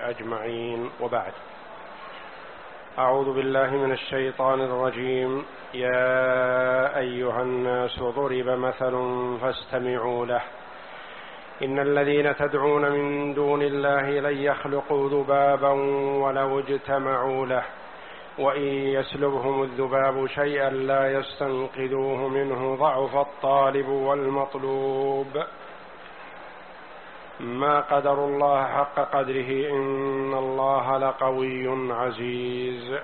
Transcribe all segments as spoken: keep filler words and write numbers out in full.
أجمعين، وبعد. أعوذ بالله من الشيطان الرجيم. يا أيها الناس ضرب مثل فاستمعوا له إن الذين تدعون من دون الله لن يخلقوا ذبابا ولو اجتمعوا له وإن يسلبهم الذباب شيئا لا يستنقذوه منه ضعف الطالب والمطلوب ما قدروا الله حق قدره إن الله لقوي عزيز.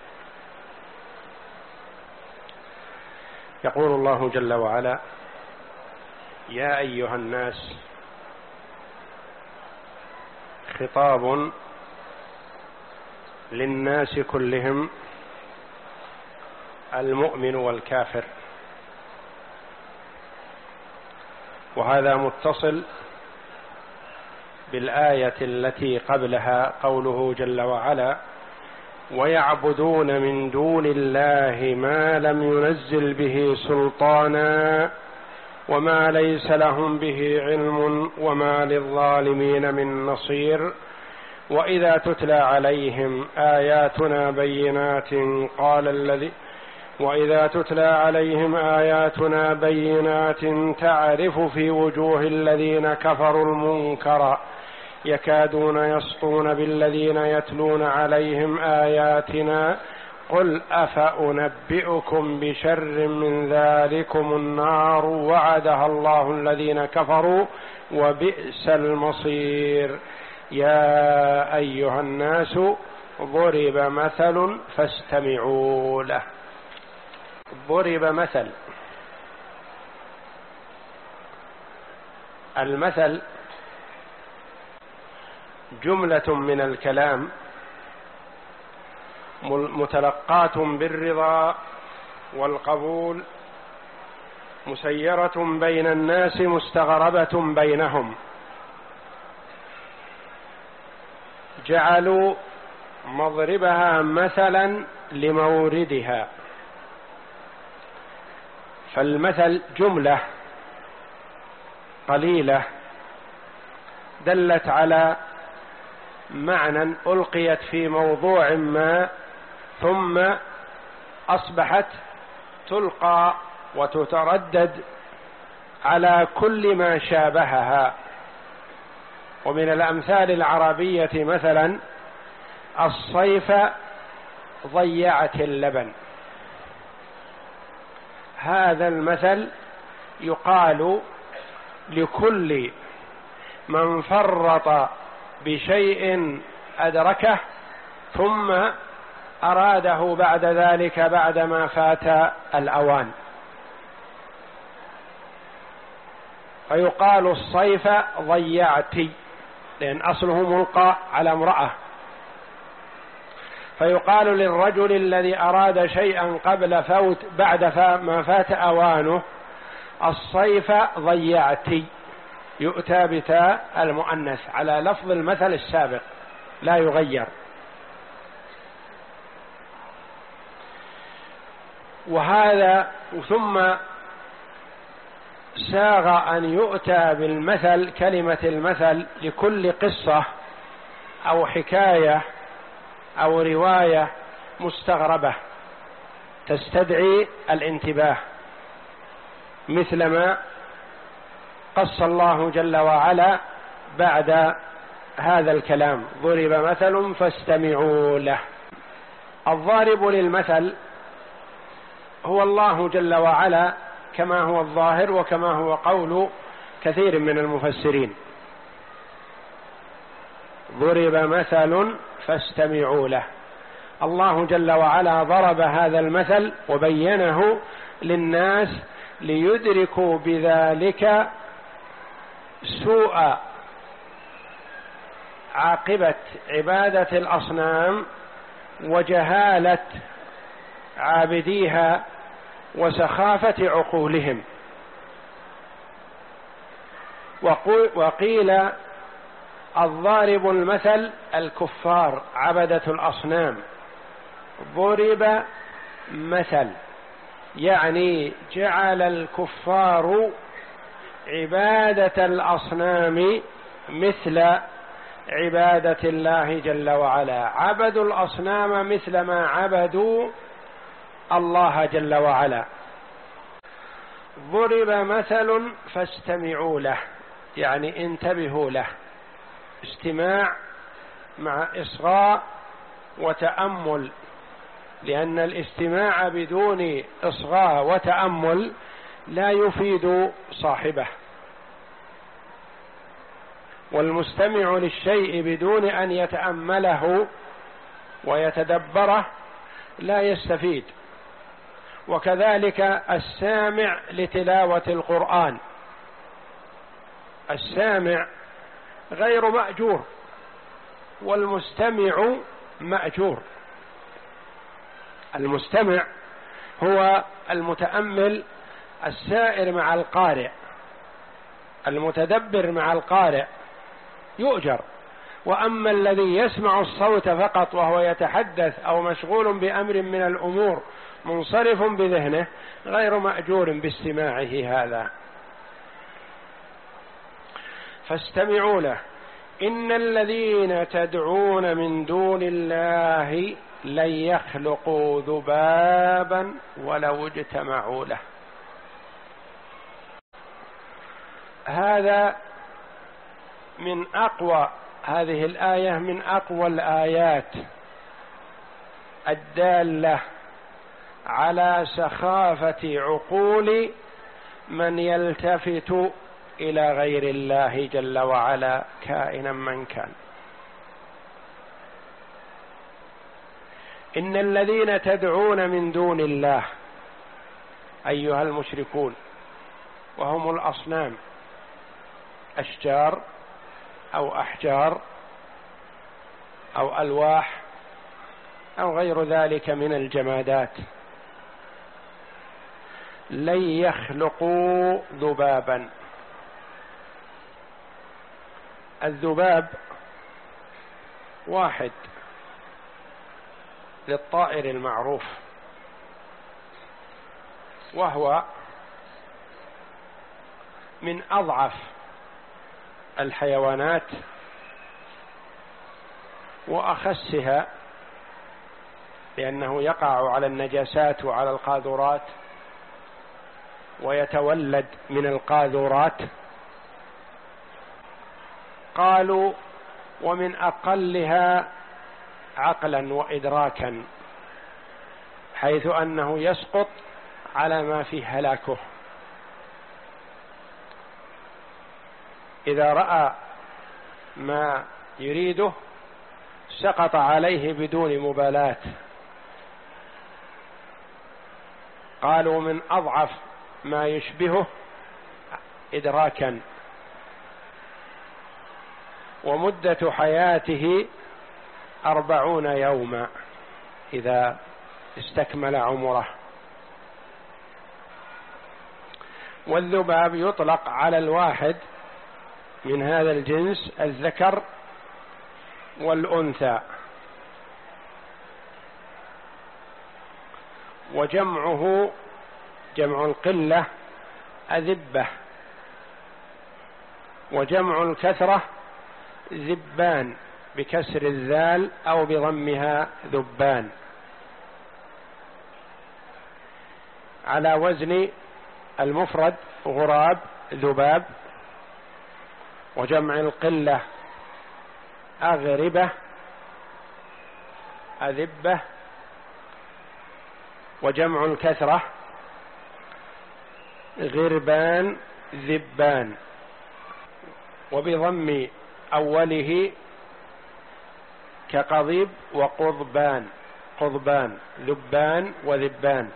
يقول الله جل وعلا: يا أيها الناس، خطاب للناس كلهم، المؤمن والكافر، وهذا متصل بالآية التي قبلها، قوله جل وعلا: ويعبدون من دون الله ما لم ينزل به سلطانا وما ليس لهم به علم وما للظالمين من نصير وإذا تتلى عليهم آياتنا بينات قال الذي وإذا تتلى عليهم آياتنا بينات تعرف في وجوه الذين كفروا المنكر يكادون يسطون بالذين يتلون عليهم آياتنا قل أفأنبئكم بشر من ذلكم النار وعدها الله الذين كفروا وبئس المصير. يا أيها الناس ضرب مثل فاستمعوا له. ضرب مثل، المثل جملة من الكلام متلقاة بالرضا والقبول مسيرة بين الناس مستغربة بينهم، جعلوا مضربها مثلا لموردها. فالمثل جملة قليلة دلت على معنى ألقيت في موضوع ما ثم أصبحت تلقى وتتردد على كل ما شابهها. ومن الأمثال العربية مثلا: الصيف ضيعت اللبن. هذا المثل يقال لكل من فرط بشيء أدركه ثم أراده بعد ذلك بعدما فات الأوان، فيقال الصيف ضيعت، لأن أصله ملقى على امرأة. فيقال للرجل الذي أراد شيئا قبل فوت بعد ما فات أوانه: الصيف ضيعت، يؤتى بتاء المؤنث على لفظ المثل السابق لا يغير. وهذا ثم ساغ أن يؤتى بالمثل، كلمة المثل، لكل قصة أو حكاية أو رواية مستغربة تستدعي الانتباه، مثلما قص الله جل وعلا بعد هذا الكلام: ضرب مثل فاستمعوا له. الضارب للمثل هو الله جل وعلا كما هو الظاهر وكما هو قول كثير من المفسرين. ضرب مثل فاستمعوا له، الله جل وعلا ضرب هذا المثل وبينه للناس ليدركوا بذلك سوء عاقبة عبادة الأصنام وجهالة عابديها وسخافة عقولهم. وقيل الضارب المثل الكفار عبدة الأصنام. ضرب مثل يعني جعل الكفار عبادة الأصنام مثل عبادة الله جل وعلا، عبدوا الأصنام مثل ما عبدوا الله جل وعلا. ضرب مثل فاستمعوا له، يعني انتبهوا له، استماع مع إصغاء وتأمل، لأن الاستماع بدون إصغاء وتأمل لا يفيد صاحبه، والمستمع للشيء بدون أن يتأمله ويتدبره لا يستفيد. وكذلك السامع لتلاوة القرآن، السامع غير مأجور والمستمع مأجور. المستمع هو المتأمل السائر مع القارئ، المتدبر مع القارئ يؤجر، وأما الذي يسمع الصوت فقط وهو يتحدث أو مشغول بأمر من الأمور منصرف بذهنه غير مأجور باستماعه هذا. فاستمعوا له. إن الذين تدعون من دون الله لن يخلقوا ذبابا ولو اجتمعوا له. هذا من أقوى، هذه الآية من أقوى الآيات الدالة على سخافة عقول من يلتفت إلى غير الله جل وعلا كائنا من كان. إن الذين تدعون من دون الله أيها المشركون، وهم الأصنام، أشجار أو أحجار أو ألواح أو غير ذلك من الجمادات، لن يخلقوا ذبابا. الذباب واحد للطائر المعروف، وهو من أضعف الحيوانات وأخسها، لأنه يقع على النجاسات وعلى القاذورات ويتولد من القاذورات. قالوا ومن أقلها عقلا وإدراكا، حيث أنه يسقط على ما فيه هلاكه. إذا رأى ما يريده سقط عليه بدون مبالاة. قالوا من أضعف ما يشبهه إدراكا، ومدة حياته أربعون يوما إذا استكمل عمره. والذباب يطلق على الواحد من هذا الجنس، الذكر والأنثى، وجمعه جمع القلة أذبة، وجمع الكثرة ذبان بكسر الذال أو بضمها ذبان، على وزن المفرد غراب ذباب، وجمع القلة أغربة أذبة، وجمع الكثرة غربان ذبان، وبضم أوله كقضيب وقضبان قضبان ذبان وذبان.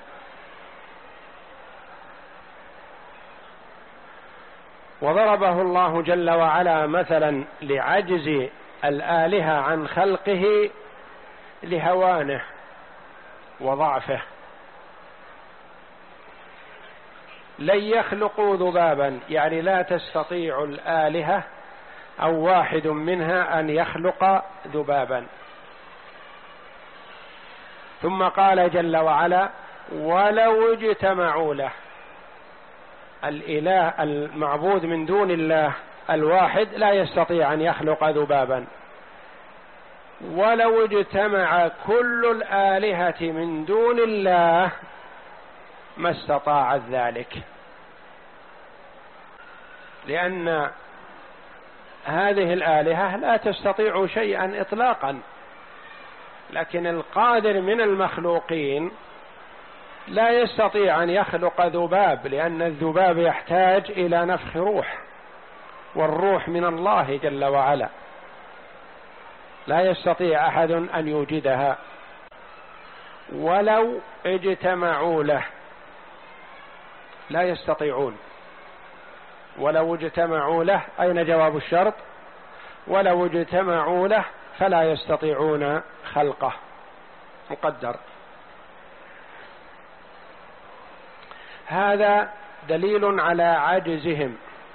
وضربه الله جل وعلا مثلا لعجز الآلهة عن خلقه لهوانه وضعفه. لن يخلقوا ذبابا، يعني لا تستطيع الآلهة أو واحد منها أن يخلق ذبابا. ثم قال جل وعلا ولو اجتمعوا له. الإله المعبود من دون الله الواحد لا يستطيع أن يخلق ذبابا، ولو اجتمع كل الآلهة من دون الله ما استطاعت ذلك، لأن هذه الآلهة لا تستطيع شيئا إطلاقا، لكن القادر من المخلوقين لا يستطيع أن يخلق ذباب، لأن الذباب يحتاج إلى نفخ روح، والروح من الله جل وعلا، لا يستطيع أحد أن يوجدها. ولو اجتمعوا له لا يستطيعون. ولو اجتمعوا له، أين جواب الشرط؟ ولو اجتمعوا له فلا يستطيعون خلقه، مقدر. هذا دليل على عجزهم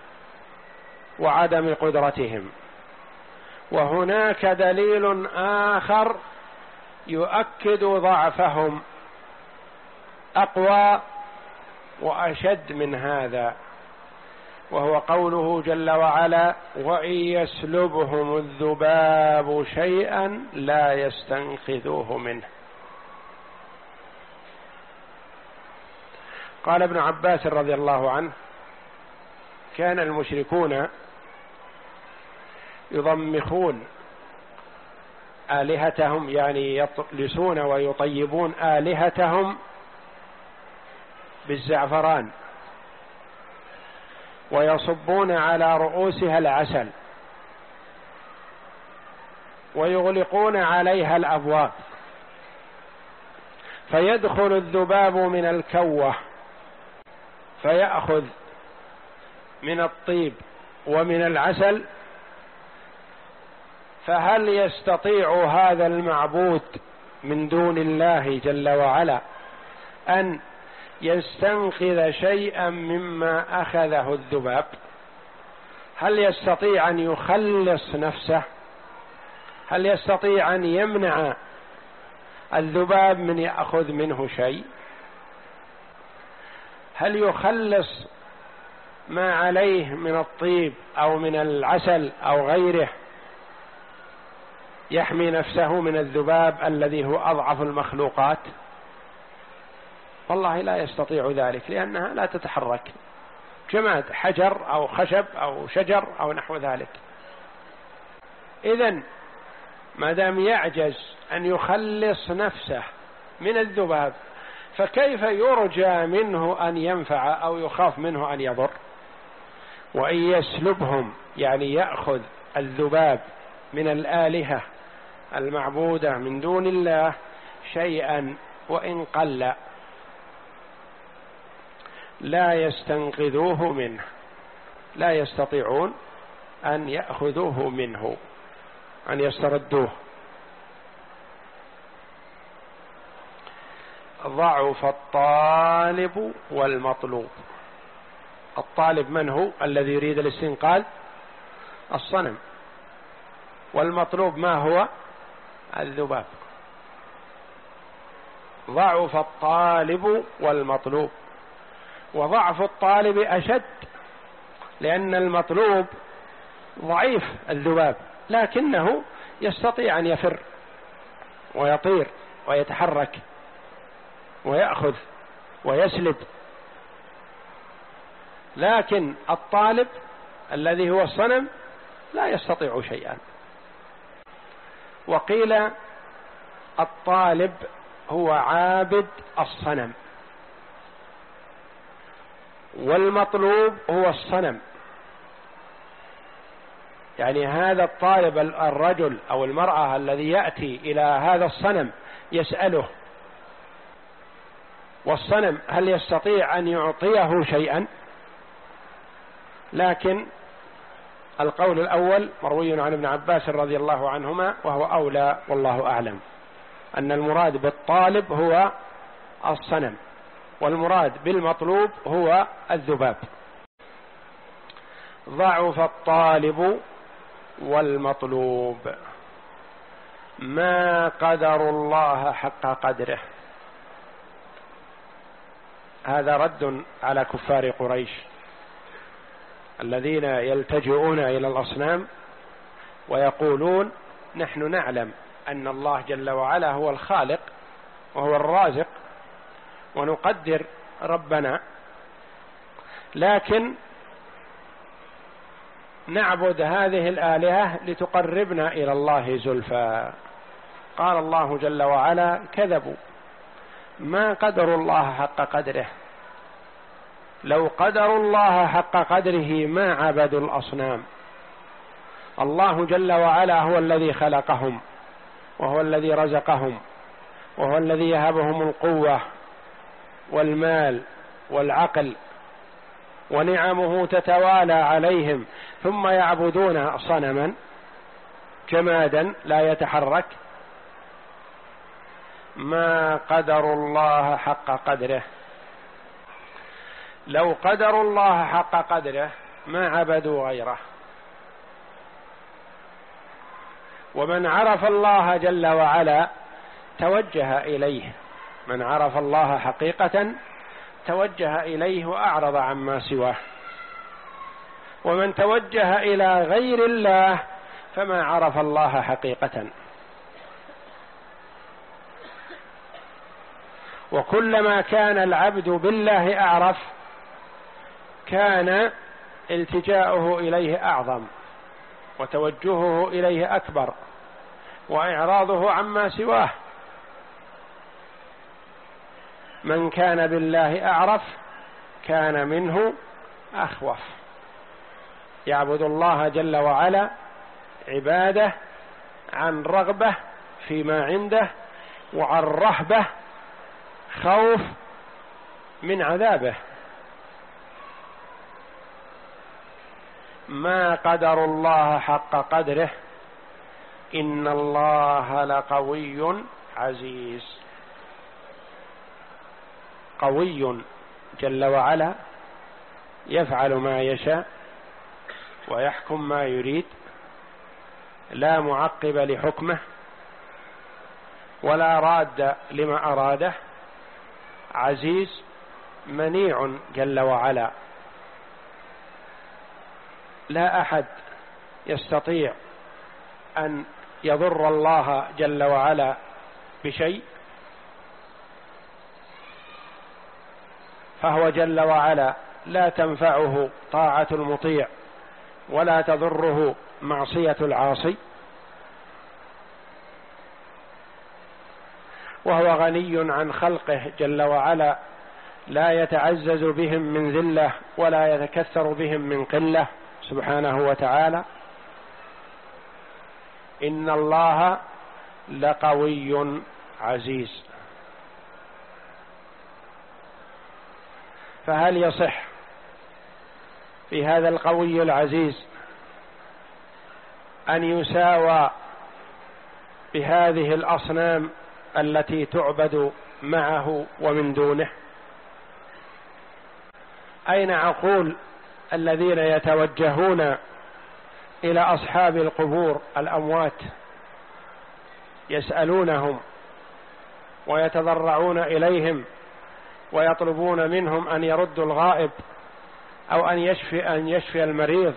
وعدم قدرتهم. وهناك دليل آخر يؤكد ضعفهم أقوى وأشد من هذا، وهو قوله جل وعلا: وإن يسلبهم الذباب شيئا لا يستنقذوه منه. قال ابن عباس رضي الله عنه: كان المشركون يضمخون آلهتهم، يعني يطلسون ويطيبون آلهتهم بالزعفران، ويصبون على رؤوسها العسل، ويغلقون عليها الأبواب، فيدخل الذباب من الكوة فيأخذ من الطيب ومن العسل. فهل يستطيع هذا المعبود من دون الله جل وعلا أن يستنقذ شيئا مما أخذه الذباب؟ هل يستطيع أن يخلص نفسه؟ هل يستطيع أن يمنع الذباب من يأخذ منه شيء؟ هل يخلص ما عليه من الطيب أو من العسل أو غيره يحمي نفسه من الذباب الذي هو أضعف المخلوقات؟ والله لا يستطيع ذلك، لأنها لا تتحرك، جماد، حجر أو خشب أو شجر أو نحو ذلك. إذن ما دام يعجز أن يخلص نفسه من الذباب، فكيف يرجى منه أن ينفع أو يخاف منه أن يضر؟ وإن يسلبهم، يعني يأخذ الذباب من الآلهة المعبودة من دون الله شيئا وإن قل لا يستنقذوه منه، لا يستطيعون أن يأخذوه منه، أن يستردوه. ضعف الطالب والمطلوب. الطالب من هو؟ الذي يريد الاستنقاذ، الصنم. والمطلوب ما هو؟ الذباب. ضعف الطالب والمطلوب. وضعف الطالب أشد، لأن المطلوب ضعيف الذباب، لكنه يستطيع أن يفر ويطير ويتحرك ويأخذ ويسلب. لكن الطالب الذي هو الصنم لا يستطيع شيئا. وقيل الطالب هو عابد الصنم، والمطلوب هو الصنم. يعني هذا الطالب الرجل أو المرأة الذي يأتي إلى هذا الصنم يسأله، والصنم هل يستطيع أن يعطيه شيئا؟ لكن القول الأول مروي عن ابن عباس رضي الله عنهما، وهو أولى والله أعلم، أن المراد بالطالب هو الصنم، والمراد بالمطلوب هو الذباب. ضعف الطالب والمطلوب، ما قدر الله حق قدره. هذا رد على كفار قريش الذين يلتجئون إلى الأصنام ويقولون: نحن نعلم أن الله جل وعلا هو الخالق وهو الرازق، ونقدر ربنا، لكن نعبد هذه الآلهة لتقربنا إلى الله زلفى. قال الله جل وعلا: كذبوا ما قدروا الله حق قدره، لو قدروا الله حق قدره ما عبدوا الأصنام. الله جل وعلا هو الذي خلقهم، وهو الذي رزقهم، وهو الذي يهبهم القوة والمال والعقل، ونعمه تتوالى عليهم، ثم يعبدون صنما جمادا لا يتحرك. ما قدروا الله حق قدره، لو قدروا الله حق قدره ما عبدوا غيره. ومن عرف الله جل وعلا توجه إليه، من عرف الله حقيقة توجه إليه وأعرض عما سواه، ومن توجه إلى غير الله فما عرف الله حقيقة. وكلما كان العبد بالله أعرف كان التجاؤه إليه أعظم، وتوجهه إليه أكبر، وإعراضه عما سواه. من كان بالله أعرف كان منه أخوف، يعبد الله جل وعلا عبادة عن رغبة فيما عنده، وعن رهبة خوف من عذابه. ما قدروا الله حق قدره إن الله لقوي عزيز. قوي جل وعلا يفعل ما يشاء ويحكم ما يريد، لا معقب لحكمه ولا راد لما أراده. عزيز منيع جل وعلا، لا أحد يستطيع أن يضر الله جل وعلا بشيء، فهو جل وعلا لا تنفعه طاعة المطيع ولا تضره معصية العاصي، وهو غني عن خلقه جل وعلا، لا يتعزز بهم من ذلة ولا يتكثر بهم من قلة سبحانه وتعالى. إن الله لقوي عزيز. فهل يصح في هذا القوي العزيز أن يساوى بهذه الأصنام التي تعبد معه ومن دونه؟ أين عقول الذين يتوجهون إلى أصحاب القبور الأموات يسألونهم ويتضرعون إليهم ويطلبون منهم أن يردوا الغائب أو أن يشفي أن يشفي المريض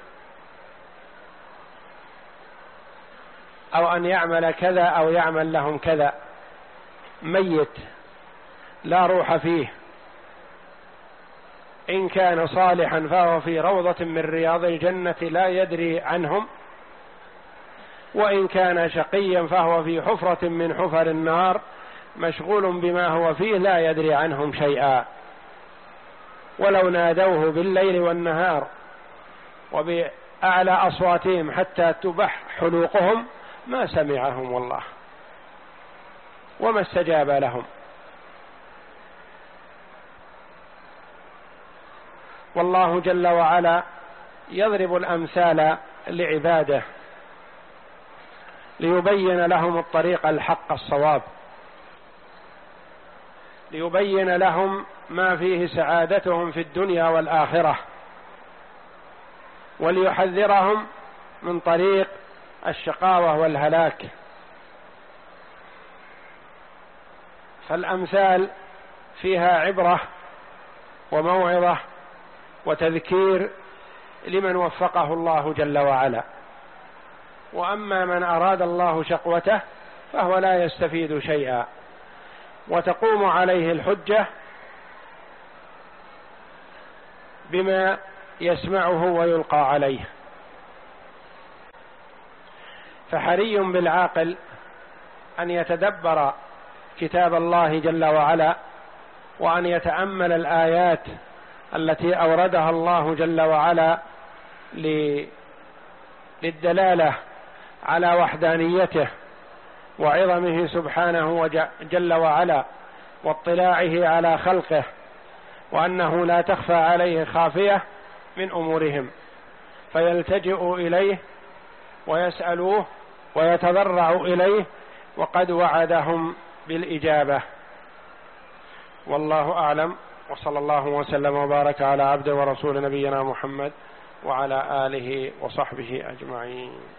أو أن يعمل كذا أو يعمل لهم كذا؟ ميت لا روح فيه، إن كان صالحا فهو في روضة من رياض الجنة لا يدري عنهم، وإن كان شقيا فهو في حفرة من حفر النار مشغول بما هو فيه لا يدري عنهم شيئا. ولو نادوه بالليل والنهار وبأعلى أصواتهم حتى تبح حلوقهم ما سمعهم والله وما استجاب لهم. والله جل وعلا يضرب الأمثال لعباده ليبين لهم الطريق الحق الصواب، ليبين لهم ما فيه سعادتهم في الدنيا والآخرة، وليحذرهم من طريق الشقاوة والهلاك. فالأمثال فيها عبرة وموعظة وتذكير لمن وفقه الله جل وعلا. وأما من أراد الله شقوته فهو لا يستفيد شيئا، وتقوم عليه الحجة بما يسمعه ويلقى عليه. فحري بالعاقل أن يتدبر كتاب الله جل وعلا، وأن يتأمل الآيات التي أوردها الله جل وعلا للدلالة على وحدانيته وعظمه سبحانه جل وعلا، واطلاعه على خلقه، وأنه لا تخفى عليه خافية من أمورهم، فيلتجئ إليه ويسألوه ويتضرع إليه، وقد وعدهم بالإجابة. والله أعلم، وصلى الله وسلم وبارك على عبده ورسول نبينا محمد وعلى آله وصحبه أجمعين.